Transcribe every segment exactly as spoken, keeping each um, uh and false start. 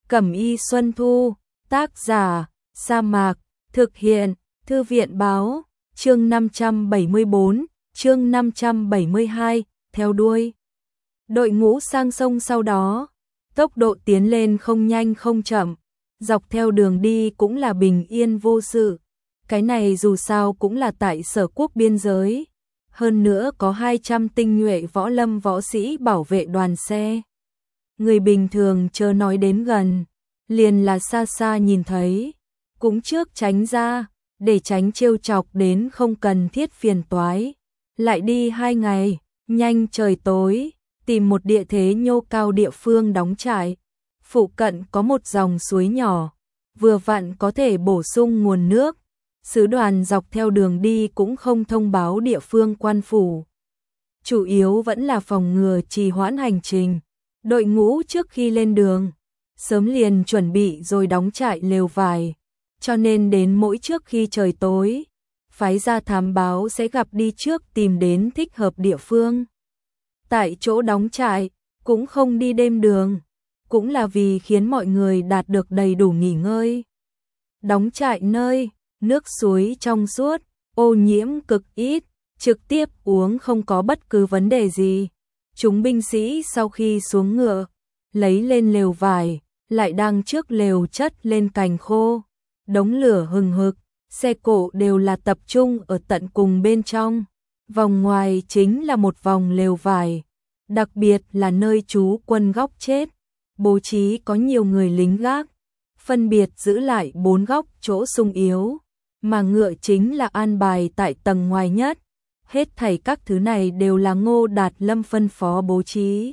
Cẩm y Xuân Thu, tác giả, Sa Mạc, thực hiện, Thư viện báo, chương năm trăm bảy mươi bốn, chương năm trăm bảy mươi hai, theo đuôi. Đội ngũ sang sông sau đó, tốc độ tiến lên không nhanh không chậm, dọc theo đường đi cũng là bình yên vô sự. Cái này dù sao cũng là tại Sở Quốc biên giới, hơn nữa có hai trăm tinh nhuệ võ lâm võ sĩ bảo vệ đoàn xe. Người bình thường chớ nói đến gần, liền là xa xa nhìn thấy, cũng trước tránh ra, để tránh trêu chọc đến không cần thiết phiền toái. Lại đi hai ngày, nhanh trời tối, tìm một địa thế nhô cao địa phương đóng trại. Phụ cận có một dòng suối nhỏ, vừa vặn có thể bổ sung nguồn nước. Sứ đoàn dọc theo đường đi cũng không thông báo địa phương quan phủ. Chủ yếu vẫn là phòng ngừa trì hoãn hành trình. Đội ngũ trước khi lên đường, sớm liền chuẩn bị rồi đóng trại lều vải, cho nên đến mỗi trước khi trời tối, phái ra thám báo sẽ gặp đi trước tìm đến thích hợp địa phương. Tại chỗ đóng trại, cũng không đi đêm đường, cũng là vì khiến mọi người đạt được đầy đủ nghỉ ngơi. Đóng trại nơi, nước suối trong suốt, ô nhiễm cực ít, trực tiếp uống không có bất cứ vấn đề gì. Chúng binh sĩ sau khi xuống ngựa, lấy lên lều vải, lại đang trước lều chất lên cành khô. Đống lửa hừng hực, xe cộ đều là tập trung ở tận cùng bên trong. Vòng ngoài chính là một vòng lều vải, đặc biệt là nơi trú quân góc chết. Bố trí có nhiều người lính gác, phân biệt giữ lại bốn góc chỗ sung yếu, mà ngựa chính là an bài tại tầng ngoài nhất. Hết thảy các thứ này đều là Ngô Đạt Lâm phân phó bố trí.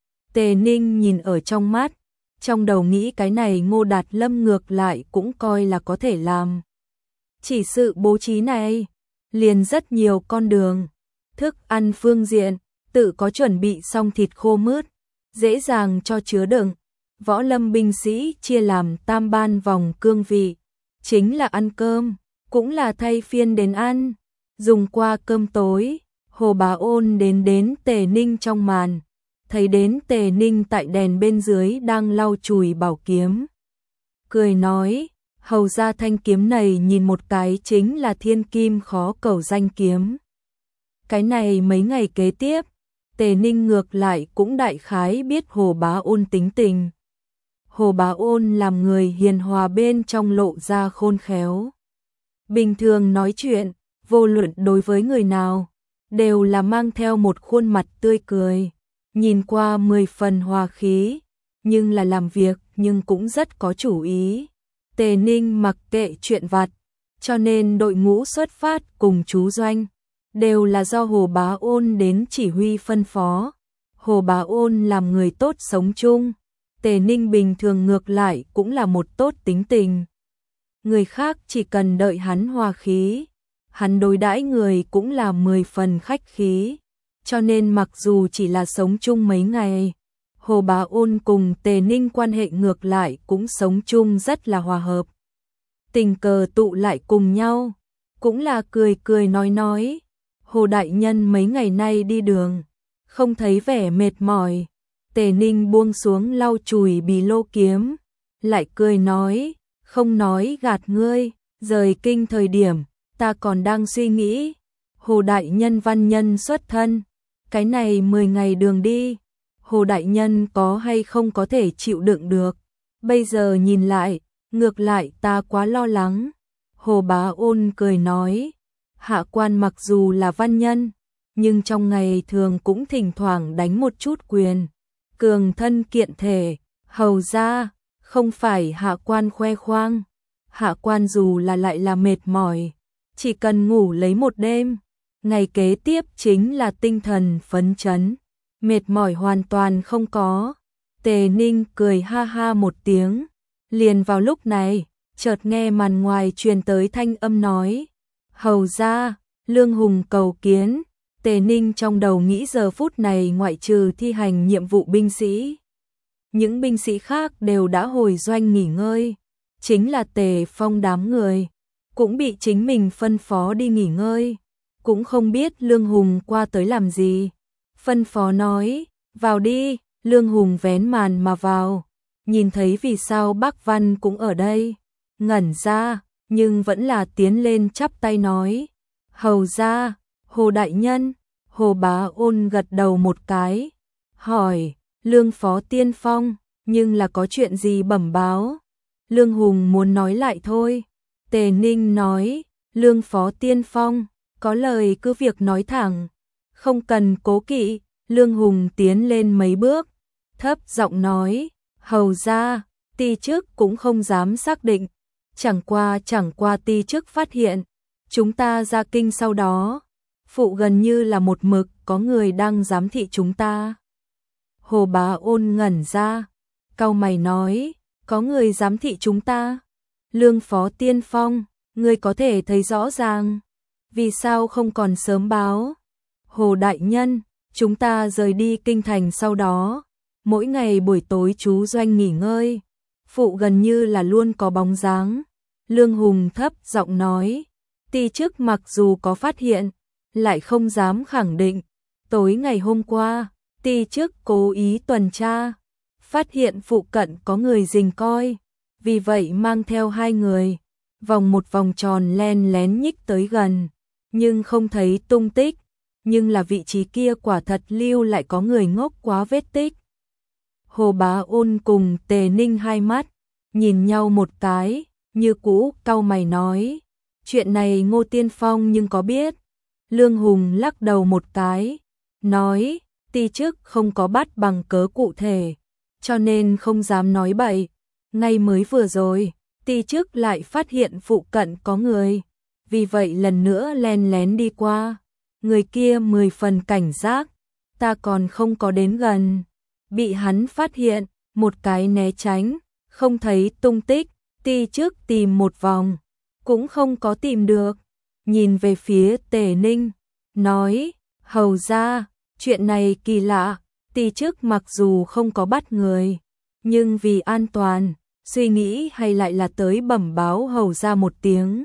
Tề Ninh nhìn ở trong mắt, trong đầu nghĩ cái này Ngô Đạt Lâm ngược lại cũng coi là có thể làm. Chỉ sự bố trí này, liền rất nhiều con đường, thức ăn phương diện, tự có chuẩn bị xong thịt khô mướt, dễ dàng cho chứa đựng. Võ lâm binh sĩ chia làm tam ban vòng cương vị, chính là ăn cơm, cũng là thay phiên đến ăn. Dùng qua cơm tối, Hồ Bá Ôn đến đến Tề Ninh trong màn, thấy đến Tề Ninh tại đèn bên dưới đang lau chùi bảo kiếm. Cười nói, hầu ra thanh kiếm này nhìn một cái chính là thiên kim khó cầu danh kiếm. Cái này mấy ngày kế tiếp, Tề Ninh ngược lại cũng đại khái biết Hồ Bá Ôn tính tình. Hồ Bá Ôn làm người hiền hòa bên trong lộ ra khôn khéo. Bình thường nói chuyện, vô luận đối với người nào, đều là mang theo một khuôn mặt tươi cười, nhìn qua mười phần hòa khí, nhưng là làm việc nhưng cũng rất có chủ ý. Tề Ninh mặc kệ chuyện vặt, cho nên đội ngũ xuất phát cùng chú doanh, đều là do Hồ Bá Ôn đến chỉ huy phân phó. Hồ Bá Ôn làm người tốt sống chung, Tề Ninh bình thường ngược lại cũng là một tốt tính tình. Người khác chỉ cần đợi hắn hòa khí, hắn đối đãi người cũng là mười phần khách khí, cho nên mặc dù chỉ là sống chung mấy ngày, Hồ Bá Ôn cùng Tề Ninh quan hệ ngược lại cũng sống chung rất là hòa hợp. Tình cờ tụ lại cùng nhau, cũng là cười cười nói nói. Hồ đại nhân mấy ngày nay đi đường, không thấy vẻ mệt mỏi. Tề Ninh buông xuống lau chùi bì lô kiếm, lại cười nói, không nói gạt ngươi, rời kinh thời điểm, ta còn đang suy nghĩ, Hồ đại nhân văn nhân xuất thân, cái này mười ngày đường đi, Hồ đại nhân có hay không có thể chịu đựng được. Bây giờ nhìn lại, ngược lại ta quá lo lắng. Hồ Bá Ôn cười nói, hạ quan mặc dù là văn nhân, nhưng trong ngày thường cũng thỉnh thoảng đánh một chút quyền, cường thân kiện thể. Hầu ra, không phải hạ quan khoe khoang, hạ quan dù là lại là mệt mỏi, chỉ cần ngủ lấy một đêm, ngày kế tiếp chính là tinh thần phấn chấn, mệt mỏi hoàn toàn không có. Tề Ninh cười ha ha một tiếng, liền vào lúc này, chợt nghe màn ngoài truyền tới thanh âm nói, hầu ra, Lương Hùng cầu kiến. Tề Ninh trong đầu nghĩ giờ phút này ngoại trừ thi hành nhiệm vụ binh sĩ, những binh sĩ khác đều đã hồi doanh nghỉ ngơi, chính là Tề Phong đám người, cũng bị chính mình phân phó đi nghỉ ngơi, cũng không biết Lương Hùng qua tới làm gì. Phân phó nói, vào đi, Lương Hùng vén màn mà vào, nhìn thấy vì sao Bác Văn cũng ở đây, ngẩn ra, nhưng vẫn là tiến lên chắp tay nói, hầu ra, Hồ đại nhân. Hồ Bá Ôn gật đầu một cái, hỏi, Lương Phó Tiên Phong, nhưng là có chuyện gì bẩm báo? Lương Hùng muốn nói lại thôi. Tề Ninh nói, Lương Phó Tiên Phong, có lời cứ việc nói thẳng, không cần cố kỵ. Lương Hùng tiến lên mấy bước, thấp giọng nói, hầu ra, ti chức cũng không dám xác định, chẳng qua chẳng qua ti chức phát hiện, chúng ta ra kinh sau đó, phụ gần như là một mực có người đang giám thị chúng ta. Hồ Bá Ôn ngẩn ra, cau mày nói, có người giám thị chúng ta? Lương Phó Tiên Phong, ngươi có thể thấy rõ ràng, vì sao không còn sớm báo? Hồ đại nhân, chúng ta rời đi kinh thành sau đó, mỗi ngày buổi tối chú doanh nghỉ ngơi, phụ gần như là luôn có bóng dáng. Lương Hùng thấp giọng nói, ti chức mặc dù có phát hiện, lại không dám khẳng định. Tối ngày hôm qua, ti chức cố ý tuần tra, phát hiện phụ cận có người rình coi, vì vậy mang theo hai người, vòng một vòng tròn len lén nhích tới gần, nhưng không thấy tung tích, nhưng là vị trí kia quả thật lưu lại có người ngốc quá vết tích. Hồ Bá Ôn cùng Tề Ninh hai mắt, nhìn nhau một cái, như cũ cau mày nói, chuyện này Ngô Tiên Phong nhưng có biết? Lương Hùng lắc đầu một cái, nói, ti chức không có bắt bằng cớ cụ thể, cho nên không dám nói bậy. Ngay mới vừa rồi, ti chức lại phát hiện phụ cận có người, vì vậy lần nữa len lén đi qua. Người kia mười phần cảnh giác, ta còn không có đến gần, bị hắn phát hiện, một cái né tránh, không thấy tung tích, ti chức tìm một vòng, cũng không có tìm được. Nhìn về phía Tề Ninh, nói, hầu ra, chuyện này kỳ lạ, ti chức mặc dù không có bắt người, nhưng vì an toàn, suy nghĩ hay lại là tới bẩm báo hầu ra một tiếng.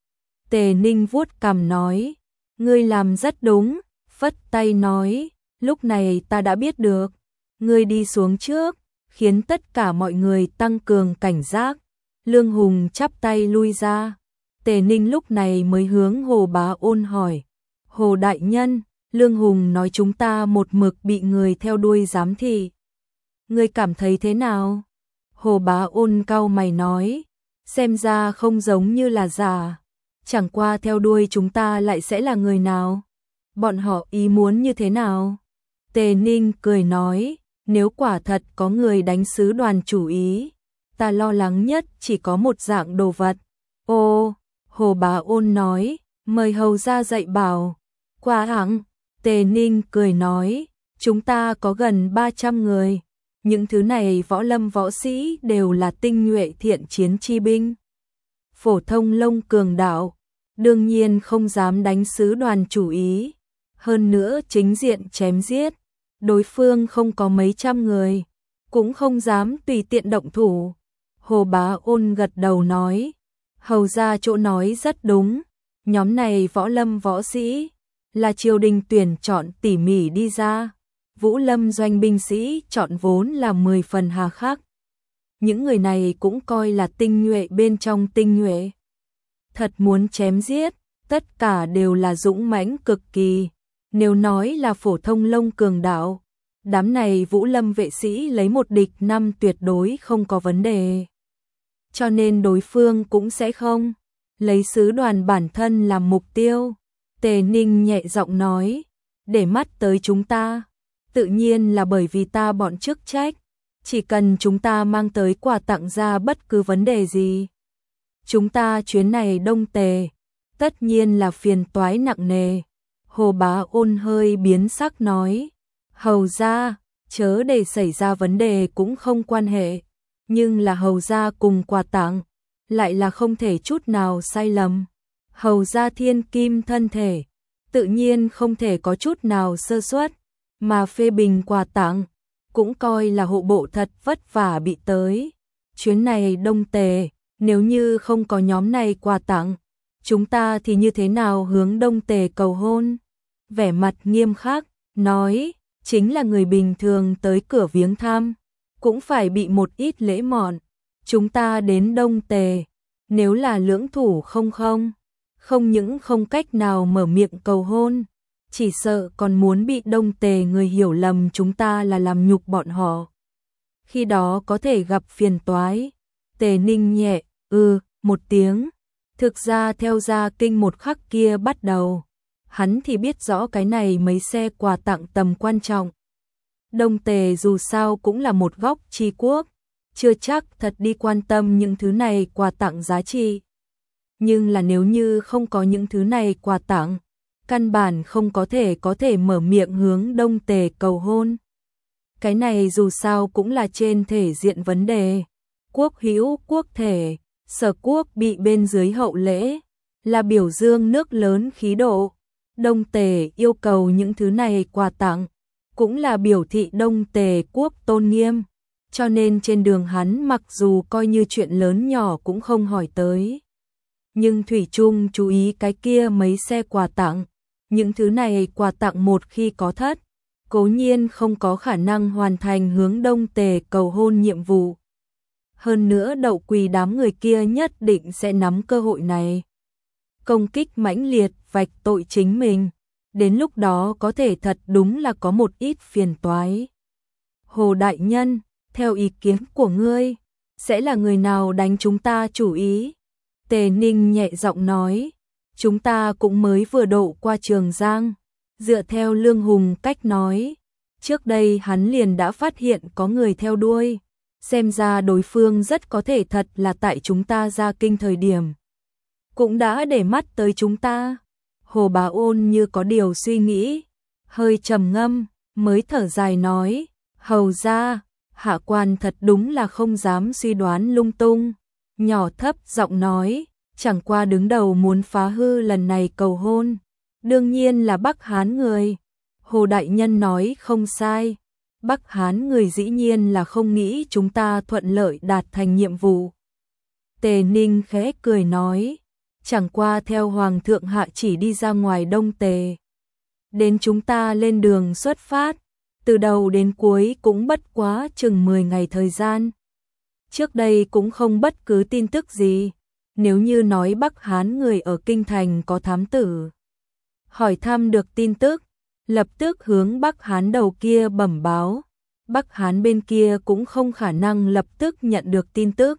Tề Ninh vuốt cằm nói, ngươi làm rất đúng, phất tay nói, lúc này ta đã biết được, ngươi đi xuống trước, khiến tất cả mọi người tăng cường cảnh giác. Lương Hùng chắp tay lui ra, Tề Ninh lúc này mới hướng Hồ Bá Ôn hỏi, Hồ đại nhân, Lương Hùng nói chúng ta một mực bị người theo đuôi giám thị, ngươi cảm thấy thế nào? Hồ Bá Ôn cau mày nói, xem ra không giống như là giả, chẳng qua theo đuôi chúng ta lại sẽ là người nào? Bọn họ ý muốn như thế nào? Tề Ninh cười nói, nếu quả thật có người đánh sứ đoàn chủ ý, ta lo lắng nhất chỉ có một dạng đồ vật. Ô, Hồ Bá Ôn nói, mời hầu ra dạy bảo. Qua hẳn, Tề Ninh cười nói, chúng ta có gần ba trăm người, những thứ này võ lâm võ sĩ đều là tinh nhuệ thiện chiến chi binh. Phổ thông lông cường đạo, đương nhiên không dám đánh sứ đoàn chủ ý, hơn nữa chính diện chém giết, đối phương không có mấy trăm người, cũng không dám tùy tiện động thủ. Hồ Bá Ôn gật đầu nói, hầu ra chỗ nói rất đúng, nhóm này võ lâm võ sĩ là triều đình tuyển chọn tỉ mỉ đi ra, Vũ Lâm doanh binh sĩ chọn vốn là mười phần hà khắc. Những người này cũng coi là tinh nhuệ bên trong tinh nhuệ. Thật muốn chém giết, tất cả đều là dũng mãnh cực kỳ. Nếu nói là phổ thông lông cường đạo, đám này Vũ Lâm vệ sĩ lấy một địch năm tuyệt đối không có vấn đề. Cho nên đối phương cũng sẽ không lấy sứ đoàn bản thân làm mục tiêu. Tề Ninh nhẹ giọng nói, để mắt tới chúng ta, tự nhiên là bởi vì ta bọn chức trách, chỉ cần chúng ta mang tới quà tặng ra bất cứ vấn đề gì. Chúng ta chuyến này Đông Tề, tất nhiên là phiền toái nặng nề. Hồ Bá Ôn hơi biến sắc nói, hầu ra, chớ để xảy ra vấn đề cũng không quan hệ, nhưng là hầu ra cùng quà tặng, lại là không thể chút nào sai lầm. Hầu ra thiên kim thân thể, tự nhiên không thể có chút nào sơ suất, mà phê bình quà tặng, cũng coi là hộ bộ thật vất vả bị tới. Chuyến này Đông Tề, nếu như không có nhóm này quà tặng, chúng ta thì như thế nào hướng Đông Tề cầu hôn? Vẻ mặt nghiêm khắc, nói, chính là người bình thường tới cửa viếng thăm, cũng phải bị một ít lễ mọn. Chúng ta đến Đông Tề, nếu là lưỡng thủ không không, không những không cách nào mở miệng cầu hôn, chỉ sợ còn muốn bị Đông Tề người hiểu lầm chúng ta là làm nhục bọn họ. Khi đó có thể gặp phiền toái. Tề Ninh nhẹ, ừ, một tiếng. Thực ra theo Gia Kinh một khắc kia bắt đầu, hắn thì biết rõ cái này mấy xe quà tặng tầm quan trọng. Đông Tề dù sao cũng là một góc tri quốc, chưa chắc thật đi quan tâm những thứ này quà tặng giá trị. Nhưng là nếu như không có những thứ này quà tặng, căn bản không có thể có thể mở miệng hướng Đông Tề cầu hôn. Cái này dù sao cũng là trên thể diện vấn đề. Quốc hữu quốc thể, Sở quốc bị bên dưới hậu lễ, là biểu dương nước lớn khí độ. Đông Tề yêu cầu những thứ này quà tặng, cũng là biểu thị Đông Tề quốc tôn nghiêm. Cho nên trên đường hắn mặc dù coi như chuyện lớn nhỏ cũng không hỏi tới. Nhưng Thủy Trung chú ý cái kia mấy xe quà tặng. Những thứ này quà tặng một khi có thất, cố nhiên không có khả năng hoàn thành hướng Đông Tề cầu hôn nhiệm vụ. Hơn nữa Đậu Quỳ đám người kia nhất định sẽ nắm cơ hội này. Công kích mãnh liệt vạch tội chính mình. Đến lúc đó có thể thật đúng là có một ít phiền toái. Hồ Đại Nhân, theo ý kiến của ngươi, sẽ là người nào đánh chúng ta chủ ý? Tề Ninh nhẹ giọng nói, chúng ta cũng mới vừa độ qua Trường Giang. Dựa theo Lương Hùng cách nói, trước đây hắn liền đã phát hiện có người theo đuôi. Xem ra đối phương rất có thể thật là tại chúng ta Gia Kinh thời điểm. Cũng đã để mắt tới chúng ta. Hồ Bá Ôn như có điều suy nghĩ, hơi trầm ngâm, mới thở dài nói, hầu ra, hạ quan thật đúng là không dám suy đoán lung tung. Nhỏ thấp giọng nói, chẳng qua đứng đầu muốn phá hư lần này cầu hôn. Đương nhiên là Bắc Hán người. Hồ Đại Nhân nói không sai. Bắc Hán người dĩ nhiên là không nghĩ chúng ta thuận lợi đạt thành nhiệm vụ. Tề Ninh khẽ cười nói, chẳng qua theo Hoàng thượng hạ chỉ đi ra ngoài Đông Tề. Đến chúng ta lên đường xuất phát, từ đầu đến cuối cũng bất quá chừng mười ngày thời gian. Trước đây cũng không bất cứ tin tức gì, nếu như nói Bắc Hán người ở Kinh Thành có thám tử. Hỏi thăm được tin tức, lập tức hướng Bắc Hán đầu kia bẩm báo. Bắc Hán bên kia cũng không khả năng lập tức nhận được tin tức.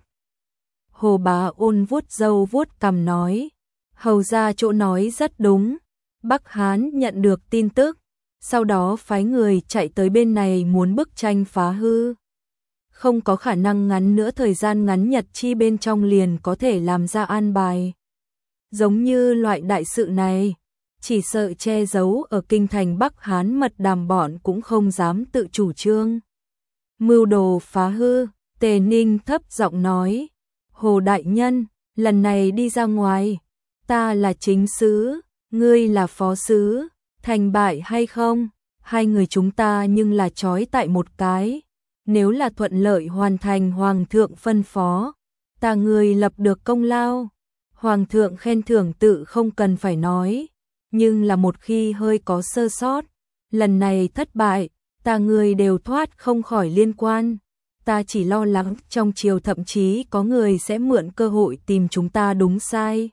Hồ Bá Ôn vuốt râu vuốt cằm nói, hầu ra chỗ nói rất đúng. Bắc Hán nhận được tin tức, sau đó phái người chạy tới bên này muốn bức tranh phá hư. Không có khả năng ngắn nữa thời gian ngắn nhật chi bên trong liền có thể làm ra an bài. Giống như loại đại sự này, chỉ sợ che giấu ở Kinh Thành Bắc Hán mật đàm bọn cũng không dám tự chủ trương. Mưu đồ phá hư, Tề Ninh thấp giọng nói, Hồ Đại Nhân, lần này đi ra ngoài, ta là chính sứ, ngươi là phó sứ, thành bại hay không, hai người chúng ta nhưng là trói tại một cái. Nếu là thuận lợi hoàn thành Hoàng thượng phân phó, ta người lập được công lao. Hoàng thượng khen thưởng tự không cần phải nói, nhưng là một khi hơi có sơ sót, lần này thất bại, ta người đều thoát không khỏi liên quan. Ta chỉ lo lắng trong triều thậm chí có người sẽ mượn cơ hội tìm chúng ta đúng sai.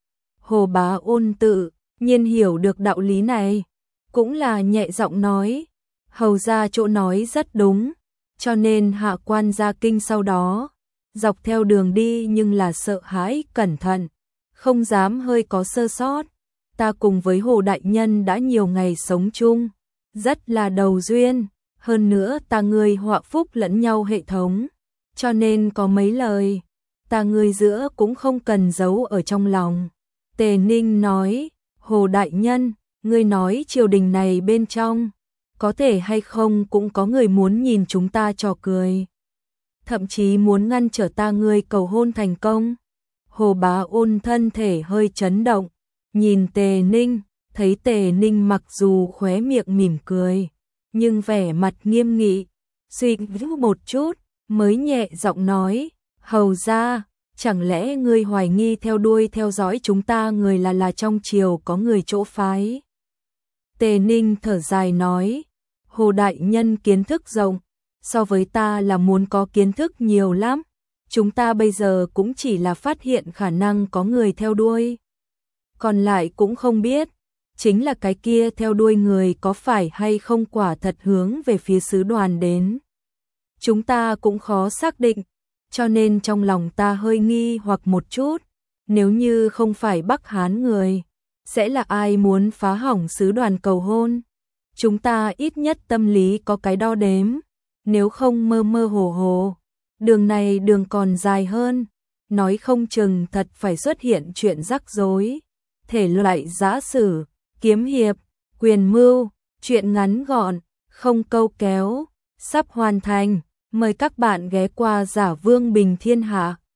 Hồ Bá Ôn tự nhiên hiểu được đạo lý này, cũng là nhẹ giọng nói, hầu ra chỗ nói rất đúng, cho nên hạ quan Gia Kinh sau đó, dọc theo đường đi nhưng là sợ hãi cẩn thận, không dám hơi có sơ sót. Ta cùng với Hồ Đại Nhân đã nhiều ngày sống chung, rất là đầu duyên, hơn nữa ta người họa phúc lẫn nhau hệ thống, cho nên có mấy lời, ta người giữa cũng không cần giấu ở trong lòng. Tề Ninh nói, Hồ Đại Nhân, ngươi nói triều đình này bên trong, có thể hay không cũng có người muốn nhìn chúng ta trò cười. Thậm chí muốn ngăn trở ta ngươi cầu hôn thành công. Hồ Bá Ôn thân thể hơi chấn động, nhìn Tề Ninh, thấy Tề Ninh mặc dù khóe miệng mỉm cười, nhưng vẻ mặt nghiêm nghị, suy nghĩ một chút, mới nhẹ giọng nói, hầu ra, chẳng lẽ ngươi hoài nghi theo đuôi theo dõi chúng ta người là là trong triều có người chỗ phái. Tề Ninh thở dài nói, Hồ Đại Nhân kiến thức rộng, so với ta là muốn có kiến thức nhiều lắm. Chúng ta bây giờ cũng chỉ là phát hiện khả năng có người theo đuôi. Còn lại cũng không biết, chính là cái kia theo đuôi người có phải hay không quả thật hướng về phía sứ đoàn đến. Chúng ta cũng khó xác định, cho nên trong lòng ta hơi nghi hoặc một chút, nếu như không phải Bắc Hán người, sẽ là ai muốn phá hỏng sứ đoàn cầu hôn. Chúng ta ít nhất tâm lý có cái đo đếm, nếu không mơ mơ hồ hồ, đường này đường còn dài hơn, nói không chừng thật phải xuất hiện chuyện rắc rối. Thể loại giã sử, kiếm hiệp, quyền mưu, chuyện ngắn gọn, không câu kéo, sắp hoàn thành. Mời các bạn ghé qua Giả Vương Bình Thiên Hạ.